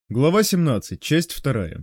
Глава 17, часть 2.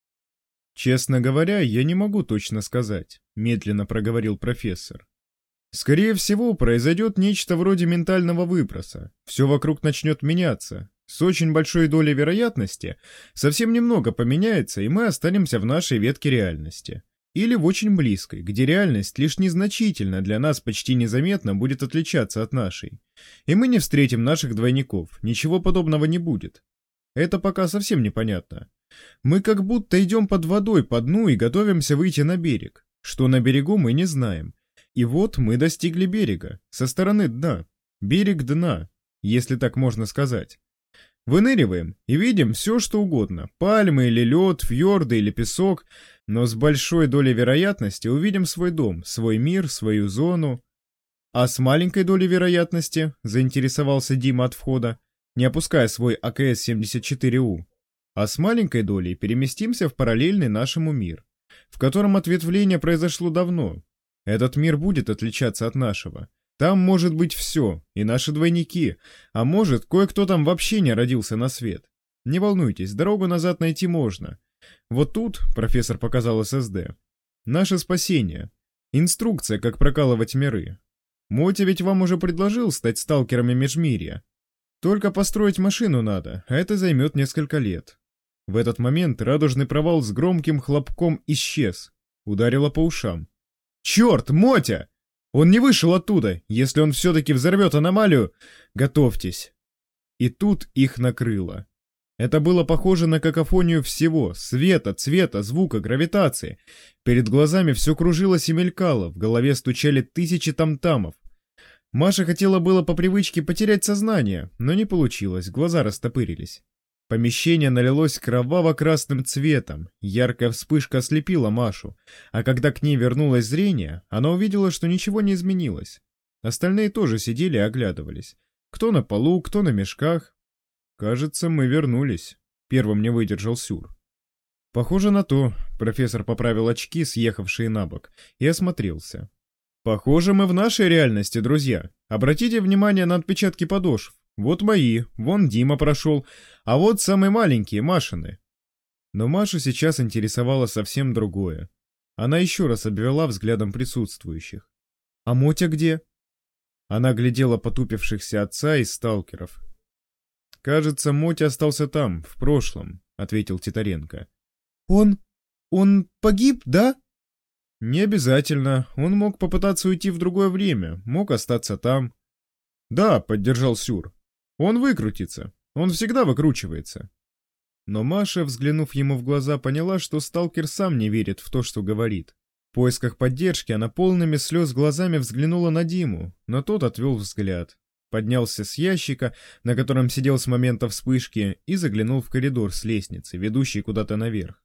«Честно говоря, я не могу точно сказать», — медленно проговорил профессор. «Скорее всего, произойдет нечто вроде ментального выброса. Все вокруг начнет меняться. С очень большой долей вероятности совсем немного поменяется, и мы останемся в нашей ветке реальности. Или в очень близкой, где реальность лишь незначительно для нас почти незаметно будет отличаться от нашей. И мы не встретим наших двойников, ничего подобного не будет. Это пока совсем непонятно. Мы как будто идем под водой по дну и готовимся выйти на берег. Что на берегу, мы не знаем. И вот мы достигли берега, со стороны дна. Берег дна, если так можно сказать. Выныриваем и видим все, что угодно. Пальмы или лед, фьорды или песок. Но с большой долей вероятности увидим свой дом, свой мир, свою зону. А с маленькой долей вероятности, заинтересовался Дима от входа, не опуская свой АКС-74У, а с маленькой долей переместимся в параллельный нашему мир, в котором ответвление произошло давно. Этот мир будет отличаться от нашего. Там может быть все, и наши двойники, а может, кое-кто там вообще не родился на свет. Не волнуйтесь, дорогу назад найти можно. Вот тут, профессор показал ССД, наше спасение. Инструкция, как прокалывать миры. Мотя ведь вам уже предложил стать сталкерами Межмирья. Только построить машину надо, а это займет несколько лет. В этот момент радужный провал с громким хлопком исчез. Ударило по ушам. «Черт, Мотя! Он не вышел оттуда! Если он все-таки взорвет аномалию, готовьтесь!» И тут их накрыло. Это было похоже на какофонию всего: света, цвета, звука, гравитации. Перед глазами все кружилось и мелькало, в голове стучали тысячи там-тамов. Маша хотела было по привычке потерять сознание, но не получилось, глаза растопырились. Помещение налилось кроваво-красным цветом, яркая вспышка ослепила Машу, а когда к ней вернулось зрение, она увидела, что ничего не изменилось. Остальные тоже сидели и оглядывались. Кто на полу, кто на мешках. «Кажется, мы вернулись», — первым не выдержал Сюр. «Похоже на то», — профессор поправил очки, съехавшие на бок, и осмотрелся. «Похоже, мы в нашей реальности, друзья. Обратите внимание на отпечатки подошв. Вот мои, вон Дима прошел, а вот самые маленькие, Машины». Но Машу сейчас интересовало совсем другое. Она еще раз обвела взглядом присутствующих. «А Мотя где?» Она глядела потупившихся отца и сталкеров. «Кажется, Мотя остался там, в прошлом», — ответил Титаренко. Он погиб, да?» «Не обязательно. Он мог попытаться уйти в другое время, мог остаться там». «Да», — поддержал Сюр. «Он выкрутится. Он всегда выкручивается». Но Маша, взглянув ему в глаза, поняла, что сталкер сам не верит в то, что говорит. В поисках поддержки она полными слез глазами взглянула на Диму, но тот отвел взгляд. Поднялся с ящика, на котором сидел с момента вспышки, и заглянул в коридор с лестницы, ведущей куда-то наверх.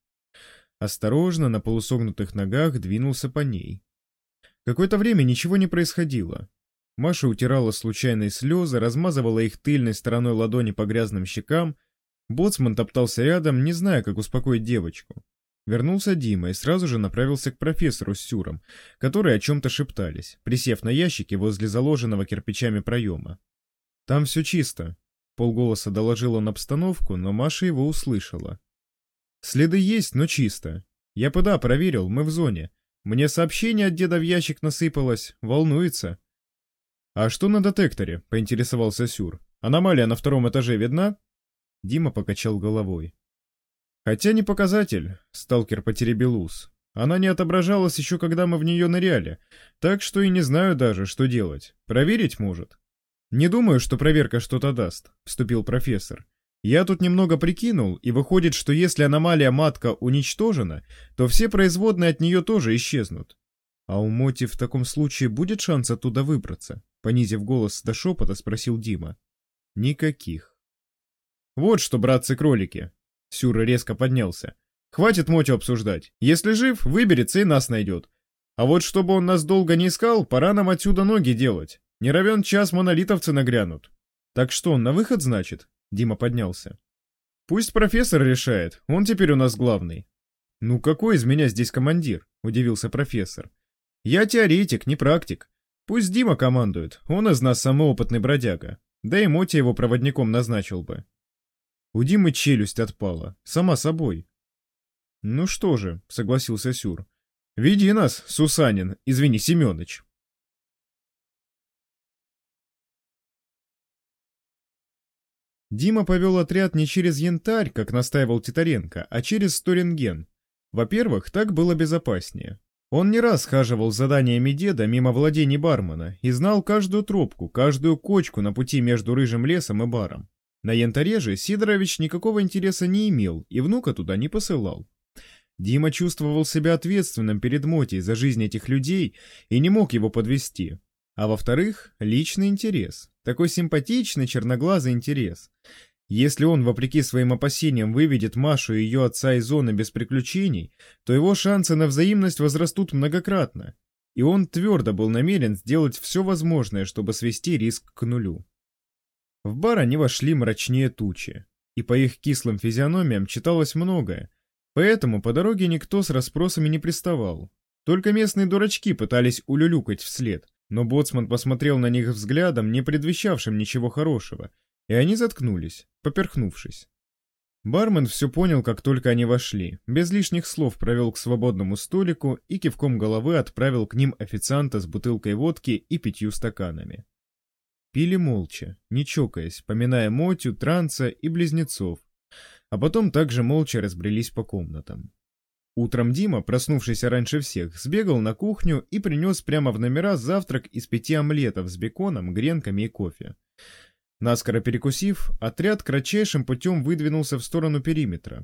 Осторожно, на полусогнутых ногах двинулся по ней. Какое-то время ничего не происходило. Маша утирала случайные слезы, размазывала их тыльной стороной ладони по грязным щекам. Боцман топтался рядом, не зная, как успокоить девочку. Вернулся Дима и сразу же направился к профессору с Сюром, которые о чем-то шептались, присев на ящике возле заложенного кирпичами проема. «Там все чисто», — полголоса доложил он обстановку, но Маша его услышала. «Следы есть, но чисто. Я ПДА проверил, мы в зоне. Мне сообщение от деда в ящик насыпалось, волнуется». «А что на детекторе?» — поинтересовался Сюр. «Аномалия на втором этаже видна?» Дима покачал головой. «Хотя не показатель», — сталкер потеребил ус. «Она не отображалась еще, когда мы в нее ныряли, так что и не знаю даже, что делать. Проверить может». «Не думаю, что проверка что-то даст», — вступил профессор. «Я тут немного прикинул, и выходит, что если аномалия-матка уничтожена, то все производные от нее тоже исчезнут». «А у Моти в таком случае будет шанс оттуда выбраться?» — понизив голос до шепота, спросил Дима. «Никаких». «Вот что, братцы-кролики!» — Сюра резко поднялся. «Хватит Мотю обсуждать. Если жив, выберется и нас найдет. А вот чтобы он нас долго не искал, пора нам отсюда ноги делать. Не равен час монолитовцы нагрянут». «Так что, он на выход, значит?» — Дима поднялся. «Пусть профессор решает, он теперь у нас главный». «Ну какой из меня здесь командир?» — удивился профессор. «Я теоретик, не практик. Пусть Дима командует, он из нас самый опытный бродяга. Да и Мотя его проводником назначил бы». У Димы челюсть отпала, сама собой. «Ну что же», — согласился Сюр, — «веди нас, Сусанин, извини, Семёныч». Дима повел отряд не через Янтарь, как настаивал Титаренко, а через Сторинген. Во-первых, так было безопаснее. Он не раз хаживал с заданиями деда мимо владений бармена и знал каждую тропку, каждую кочку на пути между Рыжим лесом и баром. На Янтаре же Сидорович никакого интереса не имел и внука туда не посылал. Дима чувствовал себя ответственным перед Мотей за жизнь этих людей и не мог его подвести. А во-вторых, личный интерес. Такой симпатичный черноглазый интерес. Если он, вопреки своим опасениям, выведет Машу и ее отца из зоны без приключений, то его шансы на взаимность возрастут многократно. И он твердо был намерен сделать все возможное, чтобы свести риск к нулю. В бар они вошли мрачнее тучи, и по их кислым физиономиям читалось многое, поэтому по дороге никто с расспросами не приставал. Только местные дурачки пытались улюлюкать вслед, но боцман посмотрел на них взглядом, не предвещавшим ничего хорошего, и они заткнулись, поперхнувшись. Бармен все понял, как только они вошли, без лишних слов провел к свободному столику и кивком головы отправил к ним официанта с бутылкой водки и 5 стаканами. Пили молча, не чокаясь, поминая Мотю, Транца и близнецов, а потом также молча разбрелись по комнатам. Утром Дима, проснувшийся раньше всех, сбегал на кухню и принес прямо в номера завтрак из 5 омлетов с беконом, гренками и кофе. Наскоро перекусив, отряд кратчайшим путем выдвинулся в сторону периметра.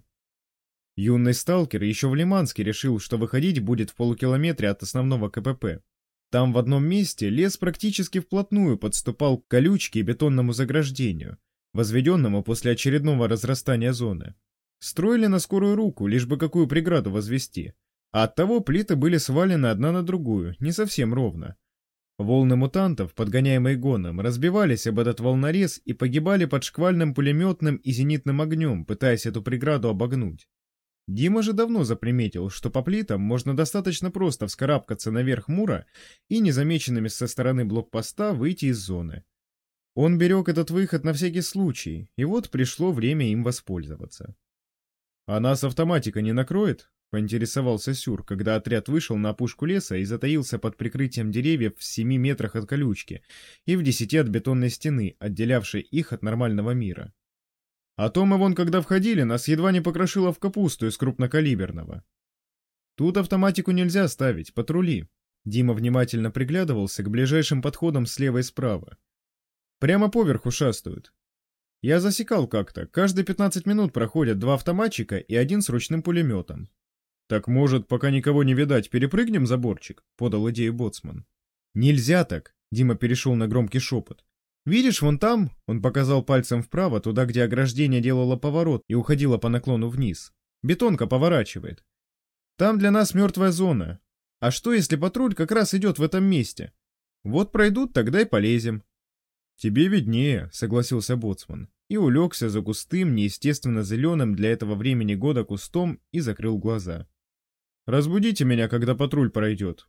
Юный сталкер еще в Лиманске решил, что выходить будет в полукилометре от основного КПП. Там в одном месте лес практически вплотную подступал к колючке и бетонному заграждению, возведенному после очередного разрастания зоны. Строили на скорую руку, лишь бы какую преграду возвести, а оттого плиты были свалены одна на другую, не совсем ровно. Волны мутантов, подгоняемые гоном, разбивались об этот волнорез и погибали под шквальным пулеметным и зенитным огнем, пытаясь эту преграду обогнуть. Дима же давно заприметил, что по плитам можно достаточно просто вскарабкаться наверх мура и незамеченными со стороны блокпоста выйти из зоны. Он берег этот выход на всякий случай, и вот пришло время им воспользоваться. «А нас автоматика не накроет?» — поинтересовался Сюр, когда отряд вышел на опушку леса и затаился под прикрытием деревьев в 7 метрах от колючки и в 10 от бетонной стены, отделявшей их от нормального мира. «А то мы вон, когда входили, нас едва не покрошило в капусту из крупнокалиберного. Тут автоматику нельзя ставить, патрули». Дима внимательно приглядывался к ближайшим подходам слева и справа. «Прямо поверху шастают. Я засекал как-то, каждые 15 минут проходят 2 автоматчика и 1 с ручным пулеметом». «Так, может, пока никого не видать, перепрыгнем заборчик?» — подал идею боцман. «Нельзя так!» — Дима перешел на громкий шепот. «Видишь, вон там?» — он показал пальцем вправо, туда, где ограждение делало поворот и уходило по наклону вниз. «Бетонка поворачивает. Там для нас мертвая зона. А что, если патруль как раз идет в этом месте? Вот пройдут, тогда и полезем». «Тебе виднее», — согласился боцман, и улегся за густым, неестественно зеленым для этого времени года кустом и закрыл глаза. «Разбудите меня, когда патруль пройдет».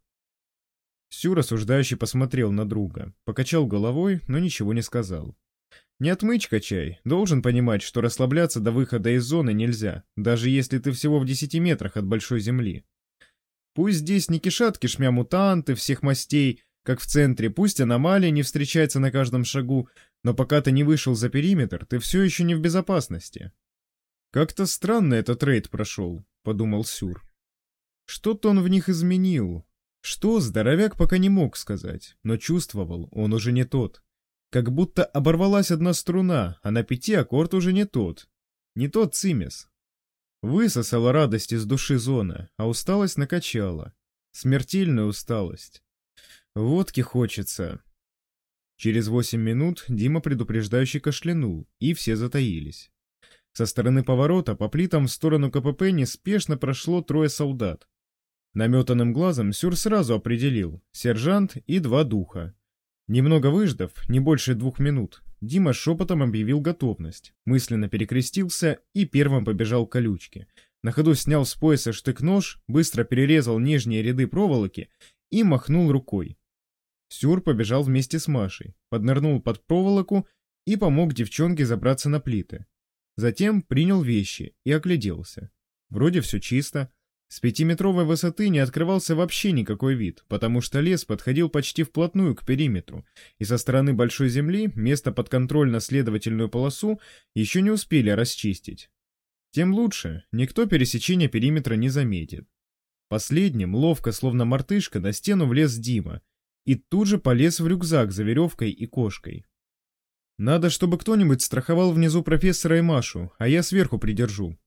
Сюр осуждающий посмотрел на друга, покачал головой, но ничего не сказал. «Не отмычка чай, должен понимать, что расслабляться до выхода из зоны нельзя, даже если ты всего в 10 метрах от большой земли. Пусть здесь не кишат кишмя мутанты всех мастей, как в центре, пусть аномалии не встречаются на каждом шагу, но пока ты не вышел за периметр, ты все еще не в безопасности». «Как-то странно этот рейд прошел», — подумал Сюр. «Что-то он в них изменил». Что, здоровяк пока не мог сказать, но чувствовал, он уже не тот. Как будто оборвалась одна струна, а на 5 аккорд уже не тот. Не тот цимес. Высосала радость из души зона, а усталость накачала. Смертельная усталость. Водки хочется. Через 8 минут Дима предупреждающе кашлянул, и все затаились. Со стороны поворота по плитам в сторону КПП неспешно прошло 3 солдат. Наметанным глазом Сюр сразу определил — сержант и 2 духа. Немного выждав, не больше 2 минут, Дима шепотом объявил готовность, мысленно перекрестился и первым побежал к колючке. На ходу снял с пояса штык-нож, быстро перерезал нижние ряды проволоки и махнул рукой. Сюр побежал вместе с Машей, поднырнул под проволоку и помог девчонке забраться на плиты. Затем принял вещи и огляделся. Вроде все чисто. С 5-метровой высоты не открывался вообще никакой вид, потому что лес подходил почти вплотную к периметру, и со стороны Большой Земли место под контрольно-следовательную полосу еще не успели расчистить. Тем лучше, никто пересечения периметра не заметит. Последним, ловко, словно мартышка, на стену влез Дима и тут же полез в рюкзак за веревкой и кошкой. «Надо, чтобы кто-нибудь страховал внизу профессора и Машу, а я сверху придержу».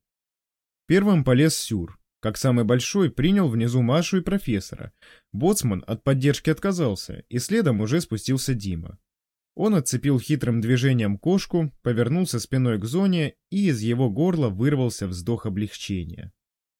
Первым полез Сюр. Как самый большой, принял внизу Машу и профессора. Боцман от поддержки отказался, и следом уже спустился Дима. Он отцепил хитрым движением кошку, повернулся спиной к зоне, и из его горла вырвался вздох облегчения.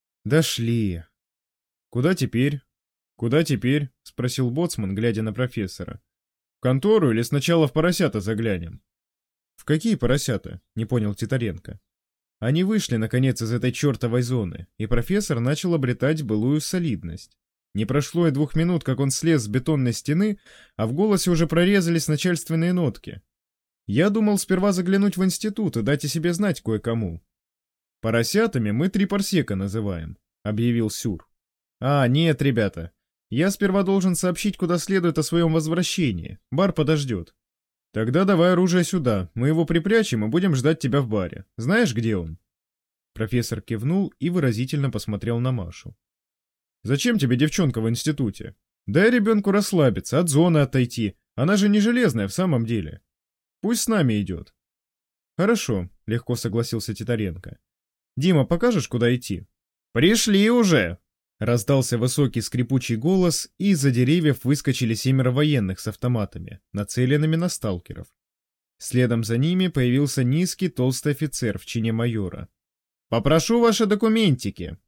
«Дошли!» «Куда теперь?» «Куда теперь?» — спросил боцман, глядя на профессора. «В контору или сначала в поросята заглянем?» «В какие поросята?» — не понял Титаренко. Они вышли, наконец, из этой чертовой зоны, и профессор начал обретать былую солидность. Не прошло и 2 минут, как он слез с бетонной стены, а в голосе уже прорезались начальственные нотки. «Я думал сперва заглянуть в институт и дать о себе знать кое-кому». «Поросятами мы 3 парсека называем», — объявил Сюр. «А, нет, ребята. Я сперва должен сообщить куда следует о своем возвращении. Бар подождет». «Тогда давай оружие сюда, мы его припрячем и будем ждать тебя в баре. Знаешь, где он?» Профессор кивнул и выразительно посмотрел на Машу. «Зачем тебе девчонка в институте? Дай ребенку расслабиться, от зоны отойти. Она же не железная в самом деле. Пусть с нами идет». «Хорошо», — легко согласился Титаренко. «Дима, покажешь, куда идти?» «Пришли уже!» Раздался высокий скрипучий голос, и из-за деревьев выскочили 7 военных с автоматами, нацеленными на сталкеров. Следом за ними появился низкий толстый офицер в чине майора. «Попрошу ваши документики!»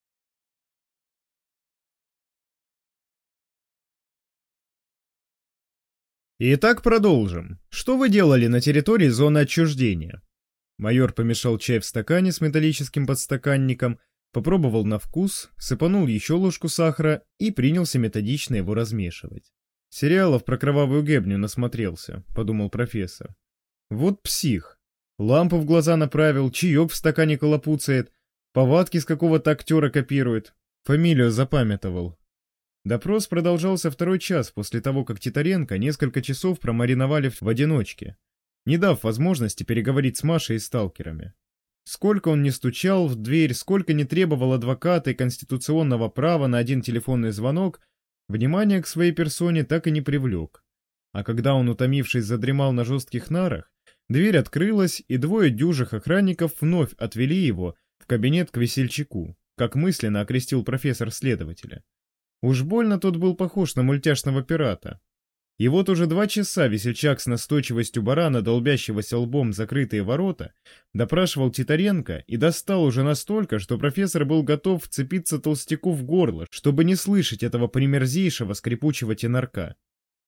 «Итак, продолжим. Что вы делали на территории зоны отчуждения?» Майор помешал чай в стакане с металлическим подстаканником, попробовал на вкус, сыпанул еще ложку сахара и принялся методично его размешивать. «Сериалов про кровавую гебню насмотрелся», — подумал профессор. «Вот псих. Лампу в глаза направил, чаек в стакане колопуцает, повадки с какого-то актера копирует, фамилию запамятовал». Допрос продолжался 2-й час после того, как Титаренко несколько часов промариновали в одиночке, не дав возможности переговорить с Машей и сталкерами. Сколько он не стучал в дверь, сколько не требовал адвоката и конституционного права на один телефонный звонок, внимание к своей персоне так и не привлек. А когда он, утомившись, задремал на жестких нарах, дверь открылась, и 2 дюжих охранников вновь отвели его в кабинет к весельчаку, как мысленно окрестил профессор следователя. Уж больно тот был похож на мультяшного пирата. И вот уже 2 часа весельчак с настойчивостью барана, долбящегося лбом закрытые ворота, допрашивал Титаренко и достал уже настолько, что профессор был готов вцепиться толстяку в горло, чтобы не слышать этого примерзейшего скрипучего тенорка.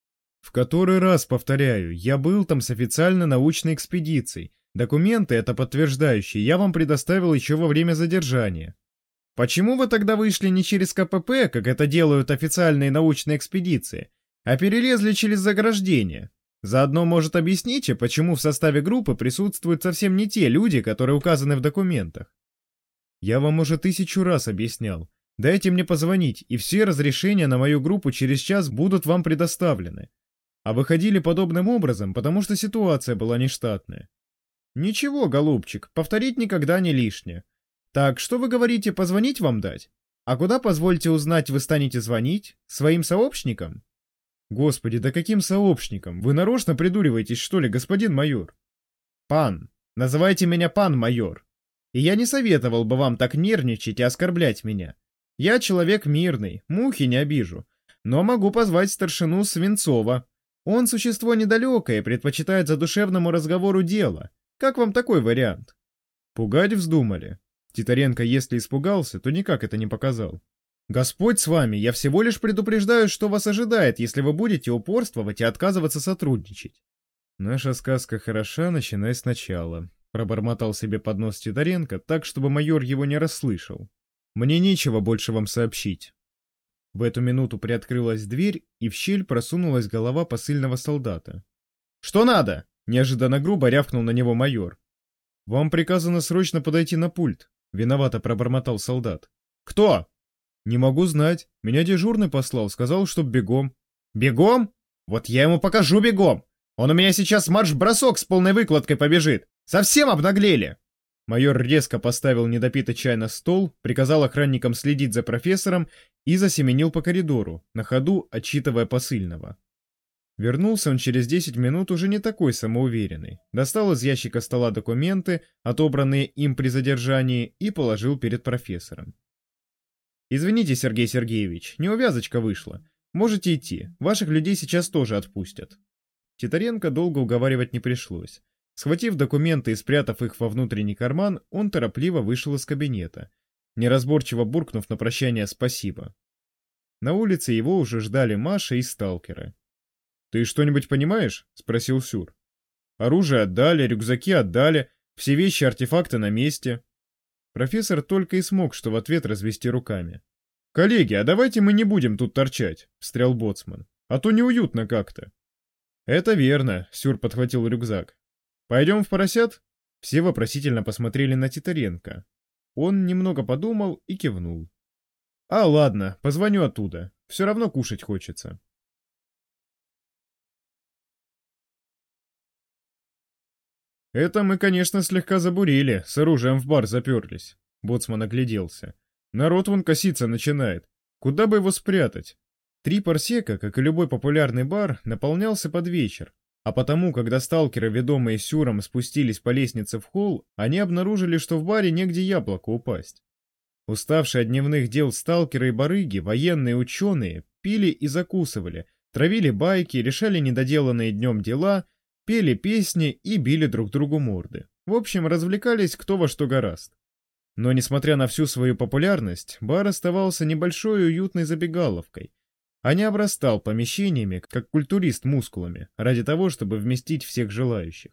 «В который раз повторяю, я был там с официально научной экспедицией. Документы, это подтверждающие, я вам предоставил еще во время задержания. Почему вы тогда вышли не через КПП, как это делают официальные научные экспедиции, а перелезли через заграждение? Заодно, может, объясните, почему в составе группы присутствуют совсем не те люди, которые указаны в документах?» «Я вам уже 1000 раз объяснял. Дайте мне позвонить, и все разрешения на мою группу через час будут вам предоставлены. А выходили подобным образом, потому что ситуация была нештатная». «Ничего, голубчик, повторить никогда не лишнее. Так, что вы говорите, позвонить вам дать? А куда, позвольте узнать, вы станете звонить? Своим сообщникам?» «Господи, да каким сообщникам? Вы нарочно придуриваетесь, что ли, господин майор?» «Пан. Называйте меня пан майор. И я не советовал бы вам так нервничать и оскорблять меня. Я человек мирный, мухи не обижу. Но могу позвать старшину Свинцова. Он существо недалекое, предпочитает задушевному разговору дело. Как вам такой вариант?» «Пугать вздумали?» Титаренко, если испугался, то никак это не показал. «Господь с вами, я всего лишь предупреждаю, что вас ожидает, если вы будете упорствовать и отказываться сотрудничать». «Наша сказка хороша, начинай сначала», — пробормотал себе под нос Титаренко так, чтобы майор его не расслышал. «Мне нечего больше вам сообщить». В эту минуту приоткрылась дверь, и в щель просунулась голова посыльного солдата. «Что надо?» — неожиданно грубо рявкнул на него майор. «Вам приказано срочно подойти на пульт», — виновато пробормотал солдат. «Кто?» «Не могу знать. Меня дежурный послал, сказал, чтоб бегом». «Бегом? Вот я ему покажу бегом! Он у меня сейчас марш-бросок с полной выкладкой побежит! Совсем обнаглели!» Майор резко поставил недопитый чай на стол, приказал охранникам следить за профессором и засеменил по коридору, на ходу отчитывая посыльного. Вернулся он через 10 минут уже не такой самоуверенный, достал из ящика стола документы, отобранные им при задержании, и положил перед профессором. «Извините, Сергей Сергеевич, неувязочка вышла. Можете идти, ваших людей сейчас тоже отпустят». Титаренко долго уговаривать не пришлось. Схватив документы и спрятав их во внутренний карман, он торопливо вышел из кабинета, неразборчиво буркнув на прощание «спасибо». На улице его уже ждали Маша и сталкеры. «Ты что-нибудь понимаешь?» — спросил Сюр. «Оружие отдали, рюкзаки отдали, все вещи, артефакты на месте». Профессор только и смог что в ответ развести руками. «Коллеги, а давайте мы не будем тут торчать», — встрял боцман. «А то неуютно как-то». «Это верно», — Сюр подхватил рюкзак. «Пойдем в поросят?» Все вопросительно посмотрели на Титаренко. Он немного подумал и кивнул. «А, ладно, позвоню оттуда. Все равно кушать хочется». «Это мы, конечно, слегка забурили, с оружием в бар заперлись», — боцман огляделся. «Народ вон коситься начинает. Куда бы его спрятать?» 3 парсека, как и любой популярный бар, наполнялся под вечер, а потому, когда сталкеры, ведомые Сюром, спустились по лестнице в холл, они обнаружили, что в баре негде яблоко упасть. Уставшие от дневных дел сталкеры и барыги, военные ученые, пили и закусывали, травили байки, решали недоделанные днем дела, пели песни и били друг другу морды. В общем, развлекались кто во что горазд. Но, несмотря на всю свою популярность, бар оставался небольшой и уютной забегаловкой, а не обрастал помещениями, как культурист мускулами, ради того, чтобы вместить всех желающих.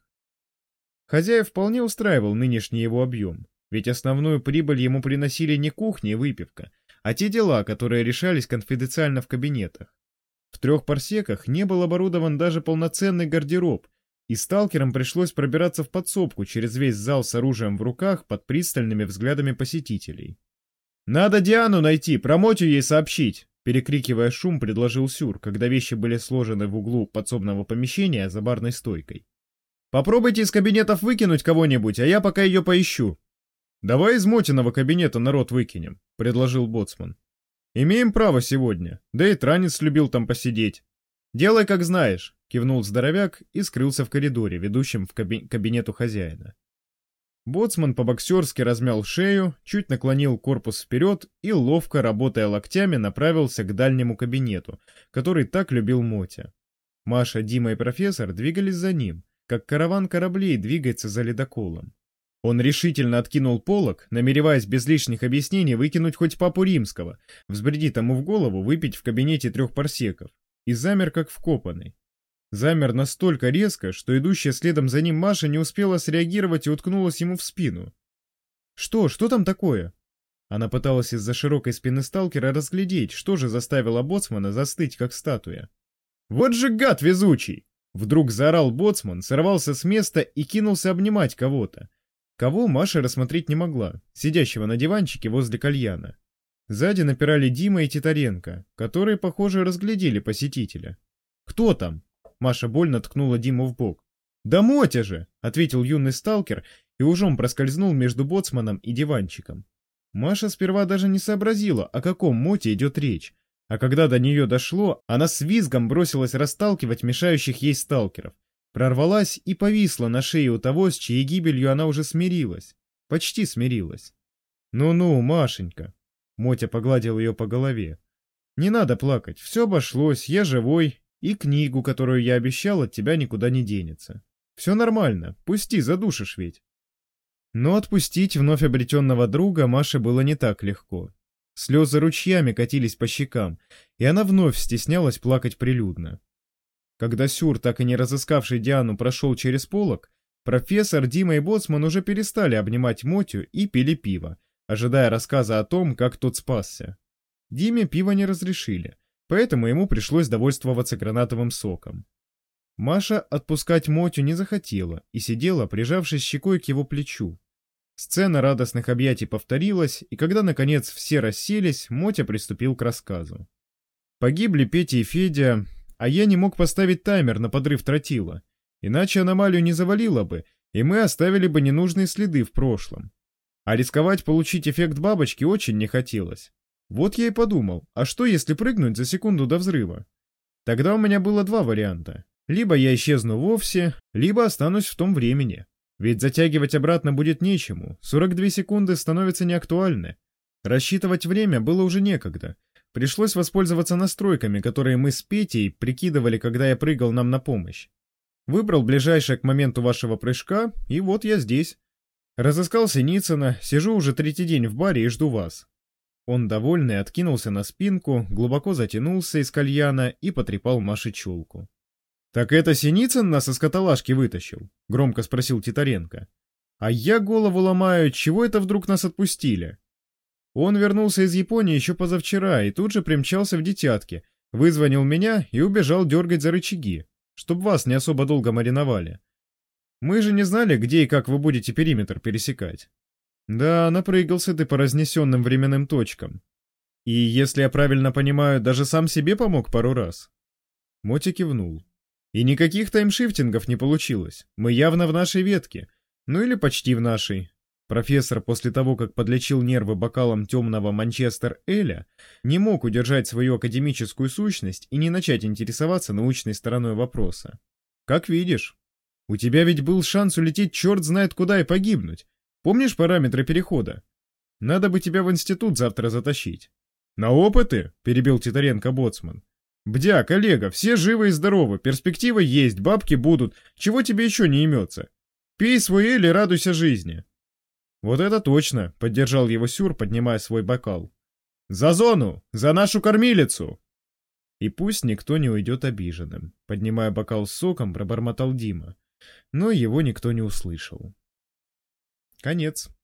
Хозяев вполне устраивал нынешний его объем, ведь основную прибыль ему приносили не кухня и выпивка, а те дела, которые решались конфиденциально в кабинетах. В 3 парсеках не был оборудован даже полноценный гардероб, и сталкерам пришлось пробираться в подсобку через весь зал с оружием в руках под пристальными взглядами посетителей. «Надо Диану найти, про Мотю ей сообщить!» Перекрикивая шум, предложил Сюр, когда вещи были сложены в углу подсобного помещения за барной стойкой. «Попробуйте из кабинетов выкинуть кого-нибудь, а я пока ее поищу». «Давай из Мотиного кабинета народ выкинем», — предложил боцман. «Имеем право сегодня, да и Транец любил там посидеть». «Делай, как знаешь», — кивнул здоровяк и скрылся в коридоре, ведущем в кабинету хозяина. Боцман по-боксерски размял шею, чуть наклонил корпус вперед и, ловко работая локтями, направился к дальнему кабинету, который так любил Мотя. Маша, Дима и профессор двигались за ним, как караван кораблей двигается за ледоколом. Он решительно откинул полог, намереваясь без лишних объяснений выкинуть хоть папу римского, взбреди тому в голову выпить в кабинете 3 парсеков, и замер как вкопанный. Замер настолько резко, что идущая следом за ним Маша не успела среагировать и уткнулась ему в спину. «Что там такое?» Она пыталась из-за широкой спины сталкера разглядеть, что же заставило боцмана застыть, как статуя. «Вот же гад везучий!» Вдруг заорал боцман, сорвался с места и кинулся обнимать кого-то. Кого Маша рассмотреть не могла, сидящего на диванчике возле кальяна. Сзади напирали Дима и Титаренко, которые, похоже, разглядели посетителя. «Кто там?» Маша больно ткнула Диму в бок. «Да Мотя же!» — ответил юный сталкер и ужом проскользнул между боцманом и диванчиком. Маша сперва даже не сообразила, о каком Моте идет речь, а когда до нее дошло, она с визгом бросилась расталкивать мешающих ей сталкеров, прорвалась и повисла на шее у того, с чьей гибелью она уже смирилась. Почти смирилась. «Ну-ну, Машенька!» — Мотя погладил ее по голове. «Не надо плакать, все обошлось, я живой, и книгу, которую я обещал, от тебя никуда не денется. Все нормально, пусти, задушишь ведь». Но отпустить вновь обретенного друга Маше было не так легко. Слезы ручьями катились по щекам, и она вновь стеснялась плакать прилюдно. Когда Сюр, так и не разыскавший Диану, прошел через полог, профессор, Дима и боцман уже перестали обнимать Мотю и пили пиво, ожидая рассказа о том, как тот спасся. Диме пиво не разрешили, поэтому ему пришлось довольствоваться гранатовым соком. Маша отпускать Мотю не захотела и сидела, прижавшись щекой к его плечу. Сцена радостных объятий повторилась, и когда, наконец, все расселись, Мотя приступил к рассказу. Погибли Петя и Федя, а я не мог поставить таймер на подрыв тротила, иначе аномалию не завалило бы, и мы оставили бы ненужные следы в прошлом. А рисковать получить эффект бабочки очень не хотелось. Вот я и подумал, а что если прыгнуть за секунду до взрыва? Тогда у меня было два варианта. Либо я исчезну вовсе, либо останусь в том времени. Ведь затягивать обратно будет нечему, 42 секунды становятся неактуальны. Рассчитывать время было уже некогда. Пришлось воспользоваться настройками, которые мы с Петей прикидывали, когда я прыгал нам на помощь. Выбрал ближайшее к моменту вашего прыжка, и вот я здесь. Разыскал Синицына, сижу уже третий день в баре и жду вас. Он, довольный, откинулся на спинку, глубоко затянулся из кальяна и потрепал Маше челку. «Так это Синицын нас из каталажки вытащил?» — громко спросил Титаренко. «А я голову ломаю, чего это вдруг нас отпустили?» Он вернулся из Японии еще позавчера и тут же примчался в Детятки, вызвонил меня и убежал дергать за рычаги, чтоб вас не особо долго мариновали. Мы же не знали, где и как вы будете периметр пересекать. Да, напрыгался ты по разнесенным временным точкам. И, если я правильно понимаю, даже сам себе помог пару раз?» Мотя кивнул. «И никаких таймшифтингов не получилось. Мы явно в нашей ветке. Ну или почти в нашей». Профессор, после того, как подлечил нервы бокалом темного Манчестер-Эля, не мог удержать свою академическую сущность и не начать интересоваться научной стороной вопроса. «Как видишь. У тебя ведь был шанс улететь черт знает куда и погибнуть. Помнишь параметры перехода? Надо бы тебя в институт завтра затащить». «На опыты?» — перебил Титаренко-боцман. «Бдя, коллега, все живы и здоровы, перспективы есть, бабки будут, чего тебе еще не имется? Пей свой эль и радуйся жизни». «Вот это точно», — поддержал его Сюр, поднимая свой бокал. «За зону! За нашу кормилицу!» «И пусть никто не уйдет обиженным», — поднимая бокал с соком, пробормотал Дима. Но его никто не услышал. Конец.